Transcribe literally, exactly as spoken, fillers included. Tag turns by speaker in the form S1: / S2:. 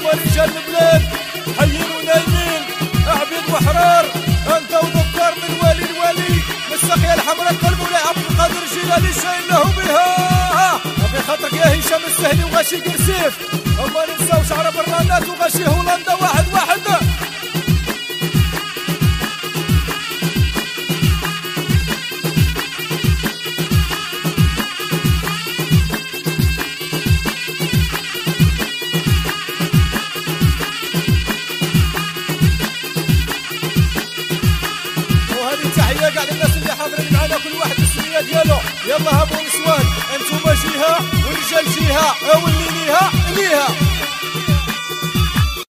S1: ورجال البلاد حيين ونايمين عبيد وحرار انت وذكر من ولي الولي من السقيا الحمراء المولاي عبد القادر الجيلاني شايل له بها في خاطرك يا هشام السهلي وغاشي قرسيف وما ننساوش عرب الرانات وغاشي هولندا واحد واحد. قاعد الناس اللي حاضرين معنا كل واحد بالسميه ديالو. يلا هابوا نسوان انتوما جهه والرجال جهه واللي ليها ليها.